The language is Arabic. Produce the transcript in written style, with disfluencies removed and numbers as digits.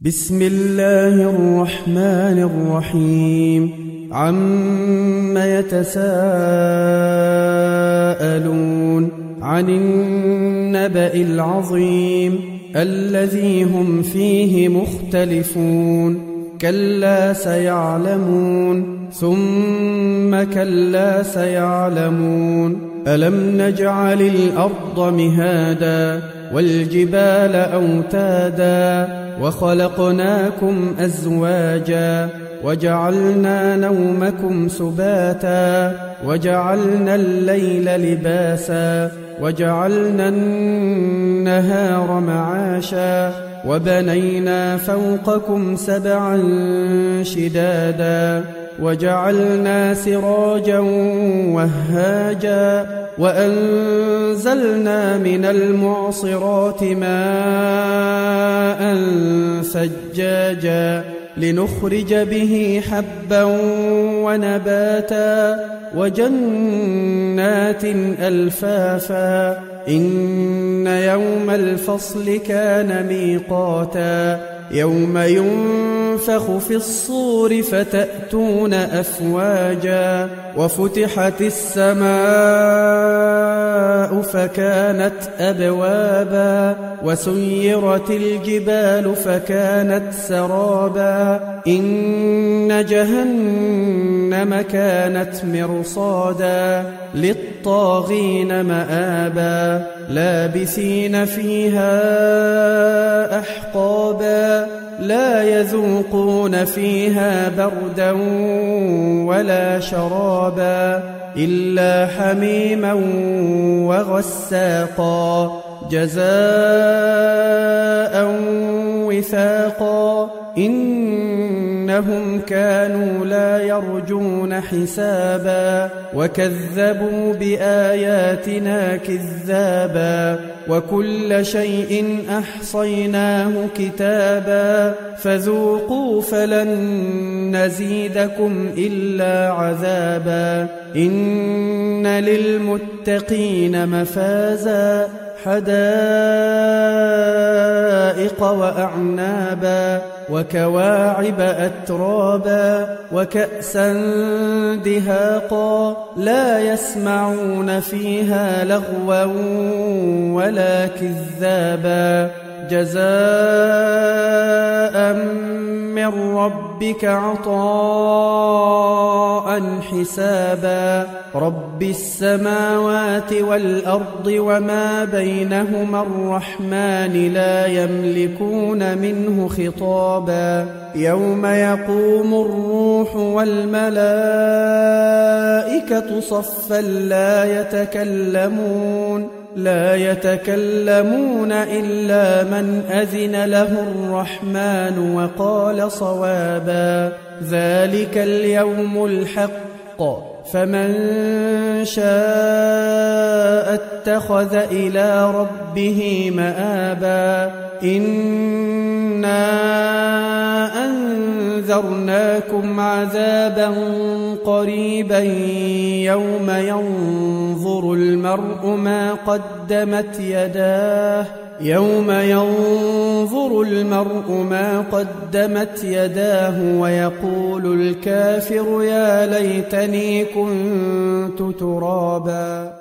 بسم الله الرحمن الرحيم عم يتساءلون عن النبأ العظيم الذي هم فيه مختلفون كلا سيعلمون ثم كلا سيعلمون ألم نجعل الأرض مهادا والجبال أوتادا وخلقناكم أزواجا وجعلنا نومكم سباتا وجعلنا الليل لباسا وجعلنا النهار معاشا وبنينا فوقكم سبعا شدادا وجعلنا سراجا وهاجا وأنزلنا من المعصرات ماء ثجاجا لنخرج به حبا ونباتا وجنات ألفافا إن يوم الفصل كان ميقاتا يوم ينفخ في الصور فتأتون أفواجا وفتحت السماء فكانت أبوابا وسيرت الجبال فكانت سرابا إن جهنم كانت مرصادا للطاغين مآبا لابثين فيها أحقابا لا يذوقون فيها بردا ولا شرابا إلا حميما وغساقا جزاء وفاقا إنهم كانوا لا يرجون حسابا وكذبوا بآياتنا كذابا وكل شيء أحصيناه كتابا فذوقوا فلن نزيدكم إلا عذابا إن للمتقين مفازا حدائق وأعنابا وكواعب أترابا وكأسا دهاقا لا يسمعون فيها لغوا ولا كذابا جزاء من ربك عطاء حسابا رب السماوات والأرض وما بينهما الرحمن لا يملكون منه خطابا يوم يقوم الروح والملائكة صفا لا يتكلمون إلا من أذن له الرحمن وقال صوابا ذلك اليوم الحق فمن شاء اتخذ إلى ربه مآبا إنا أنذرناكم عذابا قريبا يوم ينظر المرء ما قدمت يداه ويقول الكافر يا ليتني كنت ترابا.